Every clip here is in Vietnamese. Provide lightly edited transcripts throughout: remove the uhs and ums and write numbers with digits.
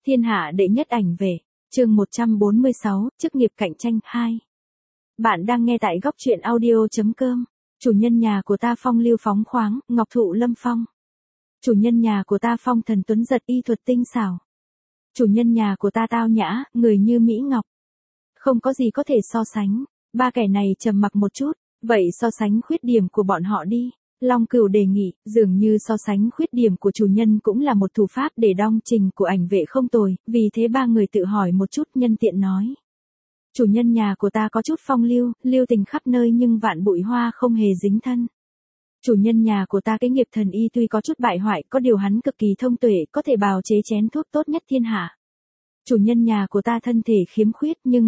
Thiên hạ đệ nhất ảnh vệ, chương 146, chức nghiệp cạnh tranh 2. Bạn đang nghe tại góc truyện audio.com. Chủ nhân nhà của ta phong lưu phóng khoáng, ngọc thụ lâm phong. Chủ nhân nhà của ta phong thần tuấn giật, y thuật tinh xảo. Chủ nhân nhà của ta tao nhã, người như mỹ ngọc. Không có gì có thể so sánh. Ba kẻ này trầm mặc một chút, vậy so sánh khuyết điểm của bọn họ đi. Long Cửu đề nghị, dường như so sánh khuyết điểm của chủ nhân cũng là một thủ pháp để đong trình của ảnh vệ không tồi, vì thế ba người tự hỏi một chút nhân tiện nói. Chủ nhân nhà của ta có chút phong lưu, lưu tình khắp nơi nhưng vạn bụi hoa không hề dính thân. Chủ nhân nhà của ta cái nghiệp thần y tuy có chút bại hoại, có điều hắn cực kỳ thông tuệ, có thể bào chế chén thuốc tốt nhất thiên hạ. Chủ nhân nhà của ta thân thể khiếm khuyết nhưng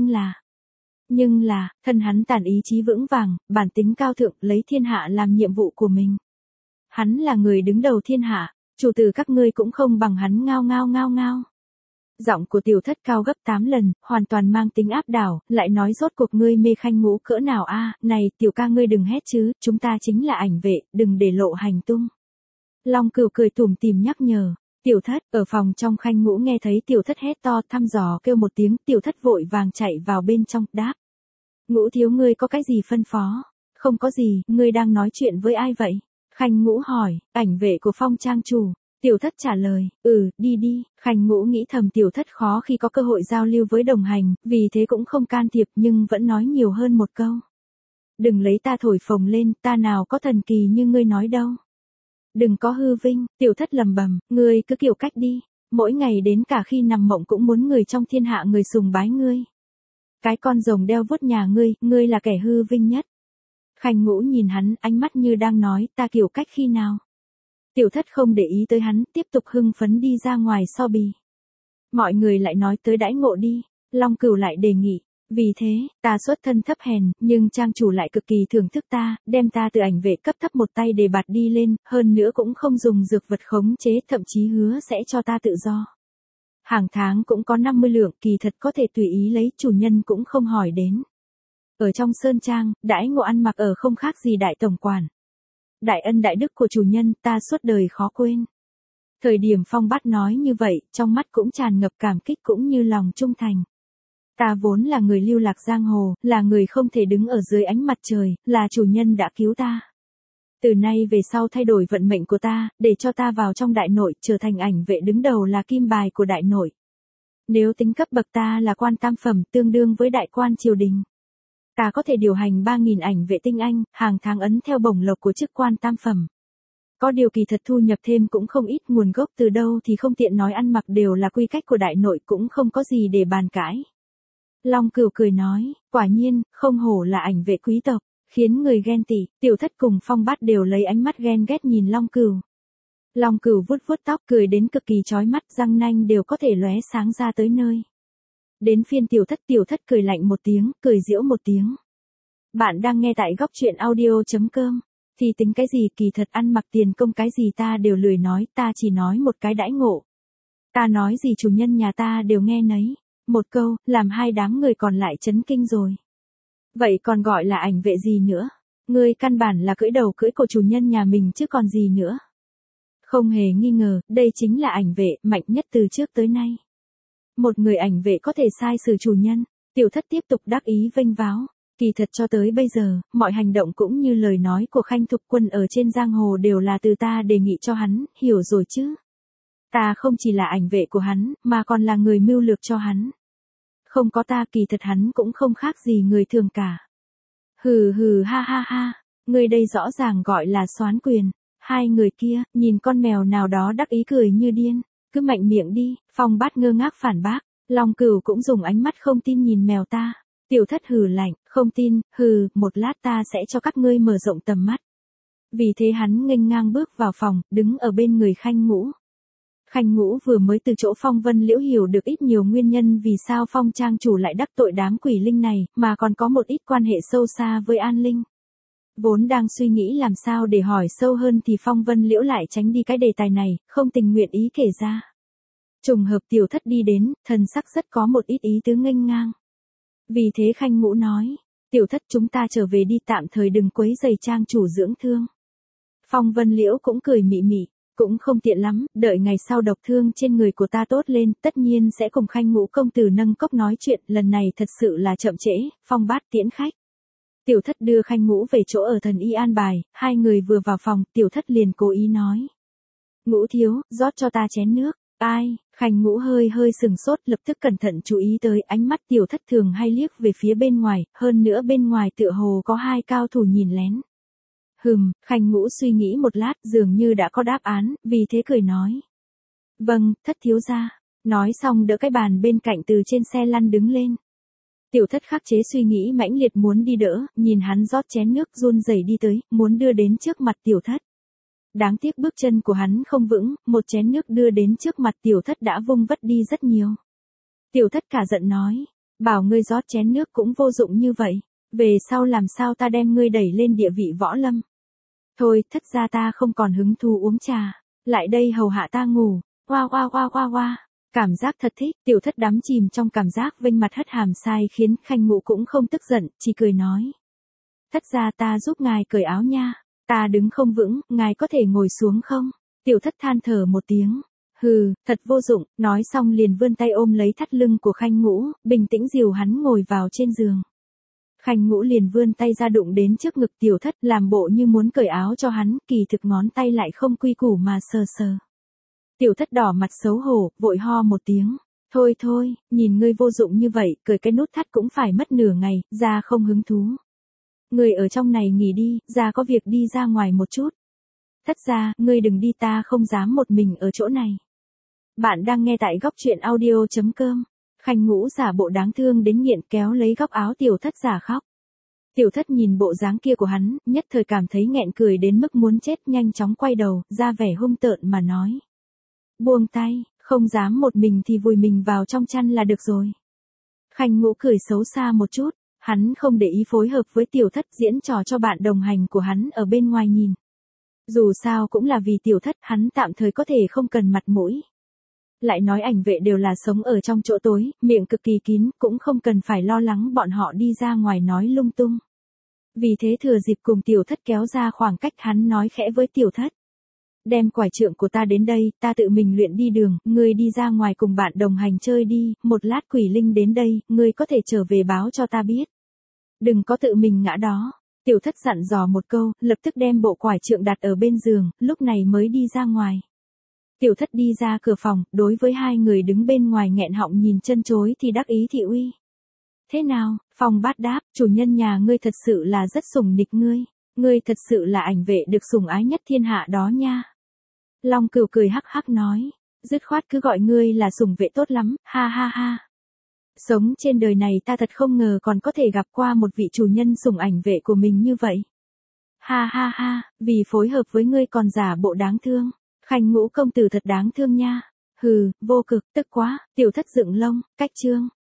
là, thân hắn tản ý chí vững vàng, bản tính cao thượng, lấy thiên hạ làm nhiệm vụ của mình. Hắn là người đứng đầu thiên hạ, chủ tử các ngươi cũng không bằng hắn ngao ngao. Giọng của Tiểu Thất cao gấp 8 lần, hoàn toàn mang tính áp đảo, lại nói rốt cuộc ngươi mê Khanh Ngũ cỡ nào a? Này, tiểu ca ngươi đừng hét chứ, chúng ta chính là ảnh vệ, đừng để lộ hành tung. Long Cửu cười tủm tỉm nhắc nhở. Tiểu Thất, ở phòng trong Khanh Ngũ nghe thấy Tiểu Thất hét to, thăm dò kêu một tiếng, Tiểu Thất vội vàng chạy vào bên trong, đáp. Ngũ thiếu ngươi có cái gì phân phó? Không có gì, ngươi đang nói chuyện với ai vậy? Khanh Ngũ hỏi, ảnh vệ của Phong trang chủ. Tiểu Thất trả lời, đi. Khanh Ngũ nghĩ thầm Tiểu Thất khó khi có cơ hội giao lưu với đồng hành, vì thế cũng không can thiệp nhưng vẫn nói nhiều hơn một câu. Đừng lấy ta thổi phồng lên, ta nào có thần kỳ như ngươi nói đâu. Đừng có hư vinh, Tiểu Thất lầm bầm, ngươi cứ kiểu cách đi, mỗi ngày đến cả khi nằm mộng cũng muốn người trong thiên hạ người sùng bái ngươi. Cái con rồng đeo vuốt nhà ngươi là kẻ hư vinh nhất. Khanh Ngũ nhìn hắn, ánh mắt như đang nói, ta kiểu cách khi nào. Tiểu Thất không để ý tới hắn, tiếp tục hưng phấn đi ra ngoài so bì. Mọi người lại nói tới đãi ngộ đi, Long Cửu lại đề nghị. Vì thế, ta xuất thân thấp hèn, nhưng trang chủ lại cực kỳ thưởng thức ta, đem ta từ ảnh vệ cấp thấp một tay đề bạt đi lên, hơn nữa cũng không dùng dược vật khống chế, thậm chí hứa sẽ cho ta tự do. Hàng tháng cũng có 50 lượng, kỳ thật có thể tùy ý lấy, chủ nhân cũng không hỏi đến. Ở trong sơn trang, đãi ngộ ăn mặc ở không khác gì đại tổng quản. Đại ân đại đức của chủ nhân, ta suốt đời khó quên. Thời điểm Phong Bát nói như vậy, trong mắt cũng tràn ngập cảm kích cũng như lòng trung thành. Ta vốn là người lưu lạc giang hồ, là người không thể đứng ở dưới ánh mặt trời, là chủ nhân đã cứu ta. Từ nay về sau thay đổi vận mệnh của ta, để cho ta vào trong đại nội, trở thành ảnh vệ đứng đầu là kim bài của đại nội. Nếu tính cấp bậc ta là quan tam phẩm, tương đương với đại quan triều đình. Ta có thể điều hành 3.000 ảnh vệ tinh anh, hàng tháng ấn theo bổng lộc của chức quan tam phẩm. Có điều kỳ thật thu nhập thêm cũng không ít, nguồn gốc từ đâu thì không tiện nói, ăn mặc đều là quy cách của đại nội, cũng không có gì để bàn cãi. Long Cửu cười nói, quả nhiên, không hổ là ảnh vệ quý tộc, khiến người ghen tị. Tiểu Thất cùng Phong Bát đều lấy ánh mắt ghen ghét nhìn Long Cửu. Long Cửu vuốt tóc cười đến cực kỳ chói mắt, răng nanh đều có thể lóe sáng ra tới nơi. Đến phiên Tiểu Thất cười lạnh một tiếng, cười giễu một tiếng. Bạn đang nghe tại góc truyện audio.com. Thì tính cái gì, kỳ thật ăn mặc tiền công cái gì ta đều lười nói, ta chỉ nói một cái đãi ngộ. Ta nói gì chủ nhân nhà ta đều nghe nấy. Một câu, làm hai đám người còn lại chấn kinh rồi. Vậy còn gọi là ảnh vệ gì nữa? Ngươi căn bản là cưỡi đầu cưỡi cổ chủ nhân nhà mình chứ còn gì nữa. Không hề nghi ngờ, đây chính là ảnh vệ, mạnh nhất từ trước tới nay. Một người ảnh vệ có thể sai xử chủ nhân. Tiểu Thất tiếp tục đắc ý vênh váo. Kỳ thật cho tới bây giờ, mọi hành động cũng như lời nói của Khanh Thục Quân ở trên giang hồ đều là từ ta đề nghị cho hắn, hiểu rồi chứ. Ta không chỉ là ảnh vệ của hắn, mà còn là người mưu lược cho hắn. Không có ta kỳ thật hắn cũng không khác gì người thường cả. Hừ ha, người đây rõ ràng gọi là soán quyền. Hai người kia, nhìn con mèo nào đó đắc ý cười như điên, cứ mạnh miệng đi. Phong Bát ngơ ngác phản bác, Long Cửu cũng dùng ánh mắt không tin nhìn mèo ta. Tiểu Thất hừ lạnh, không tin, một lát ta sẽ cho các ngươi mở rộng tầm mắt. Vì thế hắn nghênh ngang bước vào phòng, đứng ở bên người Khanh Ngũ. Khanh Ngũ vừa mới từ chỗ Phong Vân Liễu hiểu được ít nhiều nguyên nhân vì sao Phong trang chủ lại đắc tội đám quỷ linh này, mà còn có một ít quan hệ sâu xa với An Linh. Vốn đang suy nghĩ làm sao để hỏi sâu hơn thì Phong Vân Liễu lại tránh đi cái đề tài này, không tình nguyện ý kể ra. Trùng hợp Tiểu Thất đi đến, thần sắc rất có một ít ý tứ nghênh ngang. Vì thế Khanh Ngũ nói, Tiểu Thất chúng ta trở về đi, tạm thời đừng quấy rầy trang chủ dưỡng thương. Phong Vân Liễu cũng cười mị mị, Cũng không tiện lắm, đợi ngày sau độc thương trên người của ta tốt lên, tất nhiên sẽ cùng Khanh Ngũ công tử nâng cốc nói chuyện, lần này thật sự là chậm trễ, Phong Bát tiễn khách. Tiểu Thất đưa Khanh Ngũ về chỗ ở thần y an bài, hai người vừa vào phòng, Tiểu Thất liền cố ý nói. Ngũ thiếu, rót cho ta chén nước. Ai? Khanh Ngũ hơi sừng sốt, lập tức cẩn thận chú ý tới ánh mắt Tiểu Thất thường hay liếc về phía bên ngoài, hơn nữa bên ngoài tựa hồ có hai cao thủ nhìn lén. Khanh Ngũ suy nghĩ một lát, dường như đã có đáp án, vì thế cười nói. Vâng, Thất thiếu gia. Nói xong đỡ cái bàn bên cạnh từ trên xe lăn đứng lên. Tiểu Thất khắc chế suy nghĩ mãnh liệt muốn đi đỡ, nhìn hắn rót chén nước run rẩy đi tới, muốn đưa đến trước mặt Tiểu Thất. Đáng tiếc bước chân của hắn không vững, một chén nước đưa đến trước mặt Tiểu Thất đã vung vất đi rất nhiều. Tiểu Thất cả giận nói, bảo ngươi rót chén nước cũng vô dụng như vậy, về sau làm sao ta đem ngươi đẩy lên địa vị võ lâm. Thôi, Thất gia ta không còn hứng thú uống trà, lại đây hầu hạ ta ngủ, oa. Cảm giác thật thích, Tiểu Thất đắm chìm trong cảm giác vênh mặt hất hàm sai khiến Khanh Ngũ cũng không tức giận, chỉ cười nói. Thất gia ta giúp ngài cởi áo nha, ta đứng không vững, ngài có thể ngồi xuống không? Tiểu Thất than thở một tiếng. Thật vô dụng, nói xong liền vươn tay ôm lấy thắt lưng của Khanh Ngũ, bình tĩnh dìu hắn ngồi vào trên giường. Khanh Ngũ liền vươn tay ra đụng đến trước ngực Tiểu Thất, làm bộ như muốn cởi áo cho hắn, kỳ thực ngón tay lại không quy củ mà sờ. Tiểu Thất đỏ mặt xấu hổ, vội ho một tiếng. Thôi, nhìn ngươi vô dụng như vậy, cởi cái nút thắt cũng phải mất nửa ngày, ra không hứng thú. Ngươi ở trong này nghỉ đi, ra có việc đi ra ngoài một chút. Thất gia, ngươi đừng đi, ta không dám một mình ở chỗ này. Bạn đang nghe tại góc truyện audio.com. Khanh Ngũ giả bộ đáng thương đến nghiện kéo lấy góc áo Tiểu Thất giả khóc. Tiểu Thất nhìn bộ dáng kia của hắn, nhất thời cảm thấy nghẹn cười đến mức muốn chết, nhanh chóng quay đầu, ra vẻ hung tợn mà nói. Buông tay, không dám một mình thì vùi mình vào trong chăn là được rồi. Khanh Ngũ cười xấu xa một chút, hắn không để ý phối hợp với Tiểu Thất diễn trò cho bạn đồng hành của hắn ở bên ngoài nhìn. Dù sao cũng là vì Tiểu Thất, hắn tạm thời có thể không cần mặt mũi. Lại nói ảnh vệ đều là sống ở trong chỗ tối, miệng cực kỳ kín, cũng không cần phải lo lắng bọn họ đi ra ngoài nói lung tung. Vì thế thừa dịp cùng Tiểu Thất kéo ra khoảng cách, hắn nói khẽ với Tiểu Thất. Đem quải trượng của ta đến đây, ta tự mình luyện đi đường, ngươi đi ra ngoài cùng bạn đồng hành chơi đi, một lát quỷ linh đến đây, ngươi có thể trở về báo cho ta biết. Đừng có tự mình ngã đó. Tiểu Thất dặn dò một câu, lập tức đem bộ quải trượng đặt ở bên giường, lúc này mới đi ra ngoài. Tiểu Thất đi ra cửa phòng, đối với hai người đứng bên ngoài nghẹn họng nhìn chân chối thì đắc ý thị uy. Thế nào? Phong Bát đáp, chủ nhân nhà ngươi thật sự là rất sủng nịch ngươi thật sự là ảnh vệ được sủng ái nhất thiên hạ đó nha. Long Cửu cười hắc hắc nói, dứt khoát cứ gọi ngươi là sủng vệ tốt lắm, ha. Sống trên đời này ta thật không ngờ còn có thể gặp qua một vị chủ nhân sủng ảnh vệ của mình như vậy. Ha, vì phối hợp với ngươi còn giả bộ đáng thương. Khanh Ngũ công tử thật đáng thương nha. Vô cực, tức quá, Tiểu Thất dựng lông, cách chương.